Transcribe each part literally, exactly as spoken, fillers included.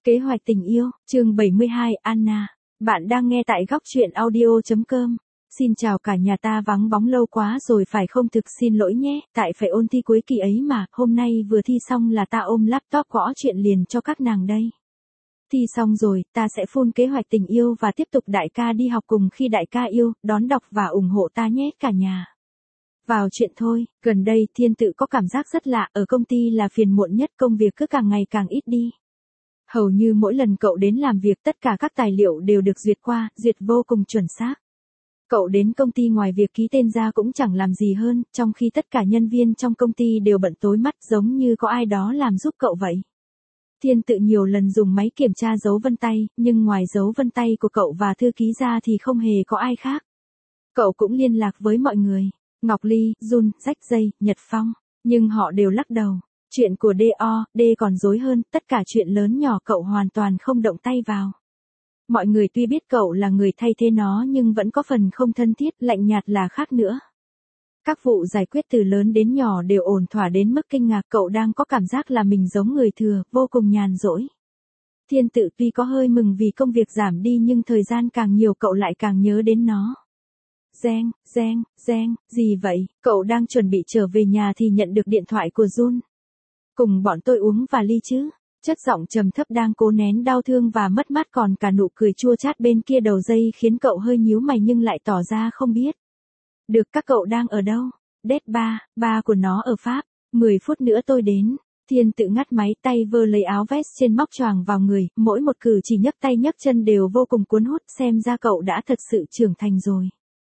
Kế hoạch tình yêu, chương bảy mươi hai, Anna. Bạn đang nghe tại góc truyện audio chấm com. Xin chào cả nhà, ta vắng bóng lâu quá rồi phải không, thực xin lỗi nhé, tại phải ôn thi cuối kỳ ấy mà, hôm nay vừa thi xong là ta ôm laptop gõ chuyện liền cho các nàng đây. Thi xong rồi, ta sẽ full kế hoạch tình yêu và tiếp tục đại ca đi học cùng khi đại ca yêu, đón đọc và ủng hộ ta nhé cả nhà. Vào chuyện thôi, gần đây Thiên Tự có cảm giác rất lạ, ở công ty là phiền muộn nhất, công việc cứ càng ngày càng ít đi. Hầu như mỗi lần cậu đến làm việc tất cả các tài liệu đều được duyệt qua, duyệt vô cùng chuẩn xác. Cậu đến công ty ngoài việc ký tên ra cũng chẳng làm gì hơn, trong khi tất cả nhân viên trong công ty đều bận tối mắt giống như có ai đó làm giúp cậu vậy. Thiên Tự nhiều lần dùng máy kiểm tra dấu vân tay, nhưng ngoài dấu vân tay của cậu và thư ký ra thì không hề có ai khác. Cậu cũng liên lạc với mọi người, Ngọc Ly, Jun, Rách Dây, Nhật Phong, nhưng họ đều lắc đầu. Chuyện của đê o, D còn rối hơn, tất cả chuyện lớn nhỏ cậu hoàn toàn không động tay vào. Mọi người tuy biết cậu là người thay thế nó nhưng vẫn có phần không thân thiết, lạnh nhạt là khác nữa. Các vụ giải quyết từ lớn đến nhỏ đều ổn thỏa đến mức kinh ngạc, cậu đang có cảm giác là mình giống người thừa, vô cùng nhàn rỗi. Thiên Tự tuy có hơi mừng vì công việc giảm đi nhưng thời gian càng nhiều cậu lại càng nhớ đến nó. Reng, reng, reng, gì vậy, cậu đang chuẩn bị trở về nhà thì nhận được điện thoại của Jun. Cùng bọn tôi uống vài ly chứ, chất giọng trầm thấp đang cố nén đau thương và mất mát, còn cả nụ cười chua chát bên kia đầu dây khiến cậu hơi nhíu mày nhưng lại tỏ ra không biết. Được, các cậu đang ở đâu? Đét ba, ba của nó ở Pháp, mười phút nữa tôi đến. Thiên Tự ngắt máy, tay vơ lấy áo vest trên móc choàng vào người, mỗi một cử chỉ nhấc tay nhấc chân đều vô cùng cuốn hút, xem ra cậu đã thật sự trưởng thành rồi.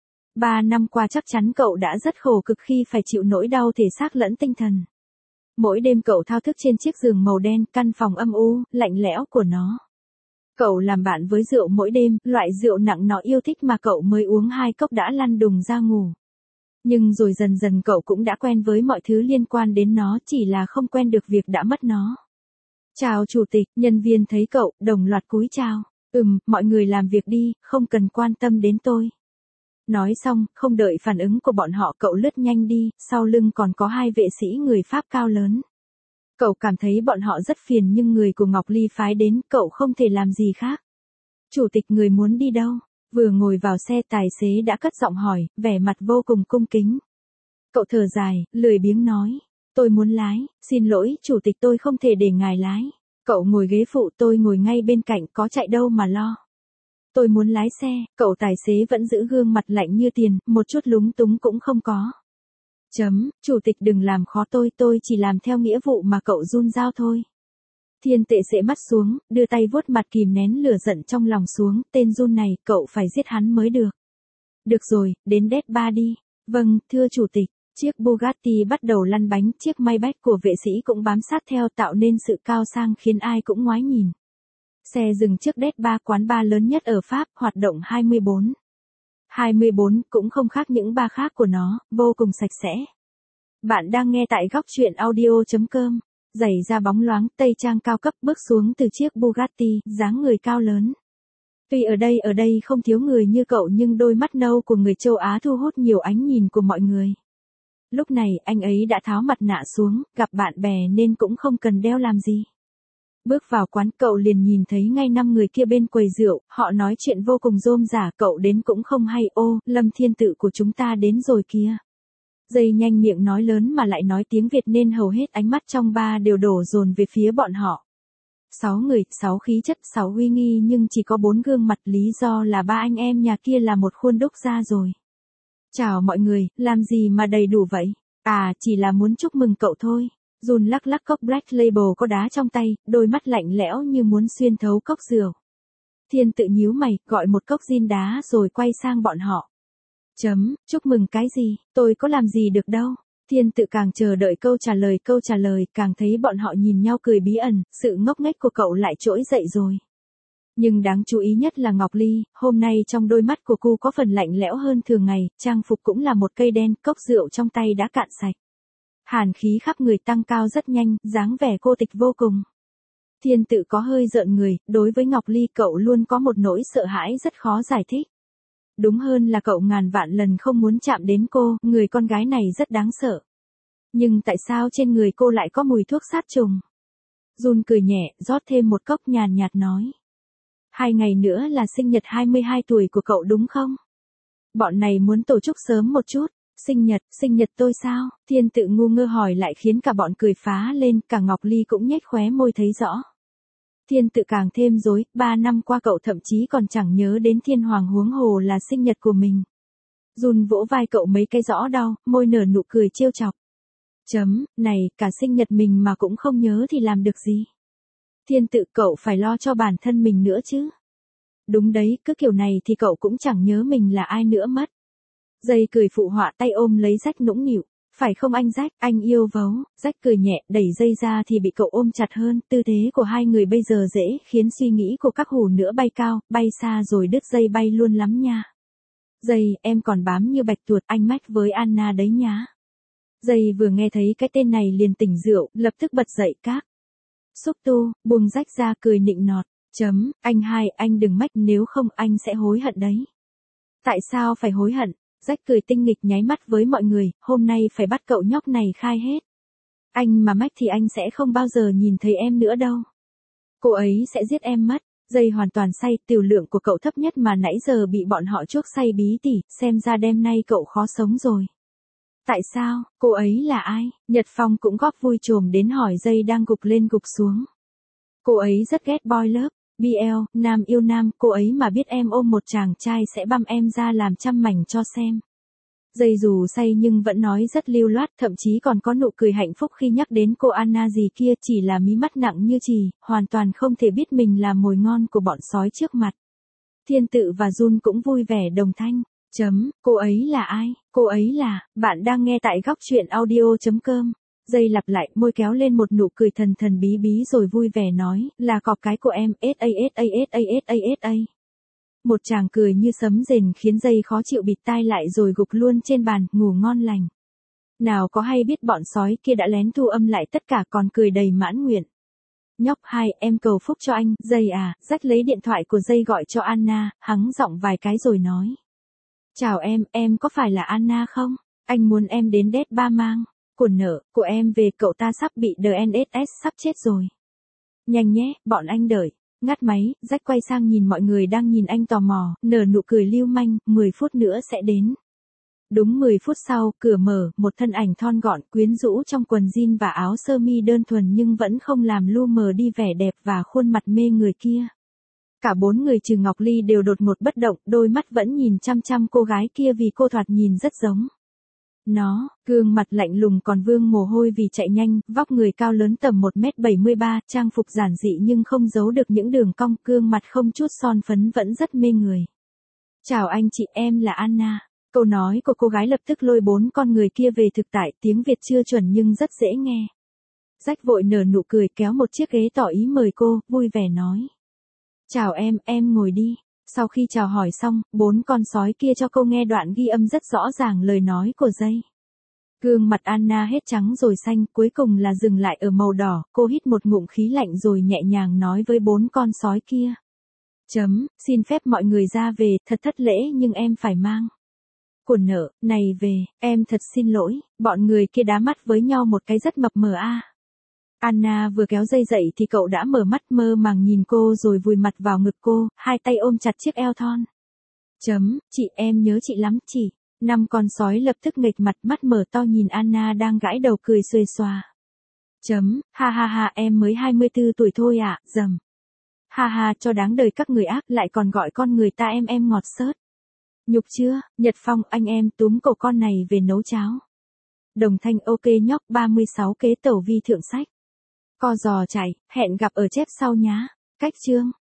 Ba năm qua chắc chắn cậu đã rất khổ cực khi phải chịu nỗi đau thể xác lẫn tinh thần. Mỗi đêm cậu thao thức trên chiếc giường màu đen, căn phòng âm u, lạnh lẽo của nó. Cậu làm bạn với rượu mỗi đêm, loại rượu nặng nó yêu thích mà cậu mới uống hai cốc đã lăn đùng ra ngủ. Nhưng rồi dần dần cậu cũng đã quen với mọi thứ liên quan đến nó, chỉ là không quen được việc đã mất nó. Chào chủ tịch, nhân viên thấy cậu, đồng loạt cúi chào. Ừm, mọi người làm việc đi, không cần quan tâm đến tôi. Nói xong, không đợi phản ứng của bọn họ cậu lướt nhanh đi, sau lưng còn có hai vệ sĩ người Pháp cao lớn. Cậu cảm thấy bọn họ rất phiền nhưng người của Ngọc Ly phái đến, cậu không thể làm gì khác. Chủ tịch, người muốn đi đâu? Vừa ngồi vào xe tài xế đã cất giọng hỏi, vẻ mặt vô cùng cung kính. Cậu thở dài, lười biếng nói, tôi muốn lái, xin lỗi chủ tịch, tôi không thể để ngài lái. Cậu ngồi ghế phụ, tôi ngồi ngay bên cạnh, có chạy đâu mà lo. Tôi muốn lái xe, cậu tài xế vẫn giữ gương mặt lạnh như tiền, một chút lúng túng cũng không có. Chấm, chủ tịch đừng làm khó tôi, tôi chỉ làm theo nghĩa vụ mà cậu Jun giao thôi. Thiên Tệ sệ mắt xuống, đưa tay vuốt mặt kìm nén lửa giận trong lòng xuống, tên Jun này, cậu phải giết hắn mới được. Được rồi, đến Đét ba đi. Vâng, thưa chủ tịch. Chiếc Bugatti bắt đầu lăn bánh, chiếc Maybach của vệ sĩ cũng bám sát theo, tạo nên sự cao sang khiến ai cũng ngoái nhìn. Xe dừng trước Đét ba, quán bar lớn nhất ở Pháp, hoạt động hai mươi bốn. hai mươi bốn cũng không khác những bar khác của nó, vô cùng sạch sẽ. Bạn đang nghe tại góc truyện audio chấm com. Giày da bóng loáng, tây trang cao cấp bước xuống từ chiếc Bugatti, dáng người cao lớn. Tuy ở đây ở đây không thiếu người như cậu nhưng đôi mắt nâu của người châu Á thu hút nhiều ánh nhìn của mọi người. Lúc này anh ấy đã tháo mặt nạ xuống, gặp bạn bè nên cũng không cần đeo làm gì. Bước vào quán cậu liền nhìn thấy ngay năm người kia bên quầy rượu, họ nói chuyện vô cùng rôm rả, cậu đến cũng không hay. Ô, Lâm Thiên Tự của chúng ta đến rồi kìa. Dây nhanh miệng nói lớn mà lại nói tiếng Việt nên hầu hết ánh mắt trong bar đều đổ dồn về phía bọn họ. Sáu người, sáu khí chất, sáu uy nghi nhưng chỉ có bốn gương mặt, lý do là ba anh em nhà kia là một khuôn đúc ra rồi. Chào mọi người, làm gì mà đầy đủ vậy? À, chỉ là muốn chúc mừng cậu thôi. Jun lắc lắc cốc Black Label có đá trong tay, đôi mắt lạnh lẽo như muốn xuyên thấu cốc rượu. Thiên Tự nhíu mày, gọi một cốc gin đá rồi quay sang bọn họ. Chấm, chúc mừng cái gì, tôi có làm gì được đâu. Thiên Tự càng chờ đợi câu trả lời câu trả lời, càng thấy bọn họ nhìn nhau cười bí ẩn, sự ngốc nghếch của cậu lại trỗi dậy rồi. Nhưng đáng chú ý nhất là Ngọc Ly, hôm nay trong đôi mắt của cô có phần lạnh lẽo hơn thường ngày, trang phục cũng là một cây đen, cốc rượu trong tay đã cạn sạch. Hàn khí khắp người tăng cao rất nhanh, dáng vẻ cô tịch vô cùng. Thiên Tự có hơi rợn người, đối với Ngọc Ly cậu luôn có một nỗi sợ hãi rất khó giải thích. Đúng hơn là cậu ngàn vạn lần không muốn chạm đến cô, người con gái này rất đáng sợ. Nhưng tại sao trên người cô lại có mùi thuốc sát trùng? Jun cười nhẹ, rót thêm một cốc nhàn nhạt nói. Hai ngày nữa là sinh nhật hai mươi hai tuổi của cậu đúng không? Bọn này muốn tổ chức sớm một chút. Sinh nhật, sinh nhật tôi sao? Thiên Tự ngu ngơ hỏi lại khiến cả bọn cười phá lên, cả Ngọc Ly cũng nhếch khóe môi thấy rõ. Thiên Tự càng thêm rối, ba năm qua cậu thậm chí còn chẳng nhớ đến Thiên Hoàng huống hồ là sinh nhật của mình. Jun vỗ vai cậu mấy cái rõ đau, môi nở nụ cười trêu chọc. Chấm, này, cả sinh nhật mình mà cũng không nhớ thì làm được gì. Thiên Tự, cậu phải lo cho bản thân mình nữa chứ. Đúng đấy, cứ kiểu này thì cậu cũng chẳng nhớ mình là ai nữa mất. Dây cười phụ họa tay ôm lấy Rách nũng nịu. Phải không anh Rách, anh yêu vấu. Rách cười nhẹ, đẩy dây ra thì bị cậu ôm chặt hơn. Tư thế của hai người bây giờ dễ khiến suy nghĩ của các hủ nữa bay cao, bay xa rồi đứt dây bay luôn lắm nha. Dây, em còn bám như bạch tuột anh mách với Anna đấy nhá. Dây vừa nghe thấy cái tên này liền tỉnh rượu, lập tức bật dậy các. Xúc tu, buông Rách ra cười nịnh nọt. Chấm, anh hai, anh đừng mách nếu không anh sẽ hối hận đấy. Tại sao phải hối hận? Rách cười tinh nghịch nháy mắt với mọi người, hôm nay phải bắt cậu nhóc này khai hết. Anh mà mách thì anh sẽ không bao giờ nhìn thấy em nữa đâu. Cô ấy sẽ giết em mất. Dây hoàn toàn say, tiểu lượng của cậu thấp nhất mà nãy giờ bị bọn họ chuốc say bí tỉ, xem ra đêm nay cậu khó sống rồi. Tại sao, cô ấy là ai? Nhật Phong cũng góp vui trồm đến hỏi Dây đang gục lên gục xuống. Cô ấy rất ghét boy love, bê lờ, nam yêu nam, cô ấy mà biết em ôm một chàng trai sẽ băm em ra làm trăm mảnh cho xem. Dây dù say nhưng vẫn nói rất lưu loát, thậm chí còn có nụ cười hạnh phúc khi nhắc đến cô Anna gì kia, chỉ là mí mắt nặng như chì, hoàn toàn không thể biết mình là mồi ngon của bọn sói trước mặt. Thiên Tự và Jun cũng vui vẻ đồng thanh. Chấm, cô ấy là ai? Cô ấy là, bạn đang nghe tại góc truyện audio.com. Dây lặp lại, môi kéo lên một nụ cười thần thần bí bí rồi vui vẻ nói, là cọp cái của em, sa sa sa sa sa. Một chàng cười như sấm rền khiến Dây khó chịu bịt tai lại rồi gục luôn trên bàn, ngủ ngon lành. Nào có hay biết bọn sói kia đã lén thu âm lại tất cả còn cười đầy mãn nguyện. Nhóc hai, em cầu phúc cho anh, Dây à, Rách lấy điện thoại của Dây gọi cho Anna, hắng giọng vài cái rồi nói. Chào em, em có phải là Anna không? Anh muốn em đến đét ba mang. Của nợ, của em về cậu ta sắp bị đê en ét ét sắp chết rồi. Nhanh nhé, bọn anh đợi. Ngắt máy, Rách quay sang nhìn mọi người đang nhìn anh tò mò, nở nụ cười lưu manh, mười phút nữa sẽ đến. Đúng mười phút sau, cửa mở, một thân ảnh thon gọn, quyến rũ trong quần jean và áo sơ mi đơn thuần nhưng vẫn không làm lu mờ đi vẻ đẹp và khuôn mặt mê người kia. Cả bốn người trừ Ngọc Ly đều đột ngột bất động, đôi mắt vẫn nhìn chăm chăm cô gái kia vì cô thoạt nhìn rất giống. Nó, gương mặt lạnh lùng còn vương mồ hôi vì chạy nhanh, vóc người cao lớn tầm một mét bảy mươi ba, trang phục giản dị nhưng không giấu được những đường cong, gương mặt không chút son phấn vẫn rất mê người. Chào anh chị, em là Anna. Câu nói của cô gái lập tức lôi bốn con người kia về thực tại, tiếng Việt chưa chuẩn nhưng rất dễ nghe. Rách vội nở nụ cười kéo một chiếc ghế tỏ ý mời cô, vui vẻ nói. Chào em, em ngồi đi. Sau khi chào hỏi xong, bốn con sói kia cho cô nghe đoạn ghi âm rất rõ ràng lời nói của Dây. Gương mặt Anna hết trắng rồi xanh, cuối cùng là dừng lại ở màu đỏ, cô hít một ngụm khí lạnh rồi nhẹ nhàng nói với bốn con sói kia. Chấm, xin phép mọi người ra về, thật thất lễ nhưng em phải mang. Của nợ, này về, em thật xin lỗi, bọn người kia đá mắt với nhau một cái rất mập mờ a. Anna vừa kéo Dây dậy thì cậu đã mở mắt mơ màng nhìn cô rồi vùi mặt vào ngực cô, hai tay ôm chặt chiếc eo thon. Chấm, chị em nhớ chị lắm chị. Năm con sói lập tức nghệch mặt mắt mở to nhìn Anna đang gãi đầu cười xuề xòa. Chấm, ha ha ha em mới hai mươi tư tuổi thôi ạ, à, dầm. Ha ha cho đáng đời các người ác lại còn gọi con người ta em em ngọt xớt. Nhục chưa, Nhật Phong anh em túm cậu con này về nấu cháo. Đồng thanh ok nhóc ba mươi sáu kế tẩu vi thượng sách. Co giò chạy, hẹn gặp ở chép sau nhá. Cách chương.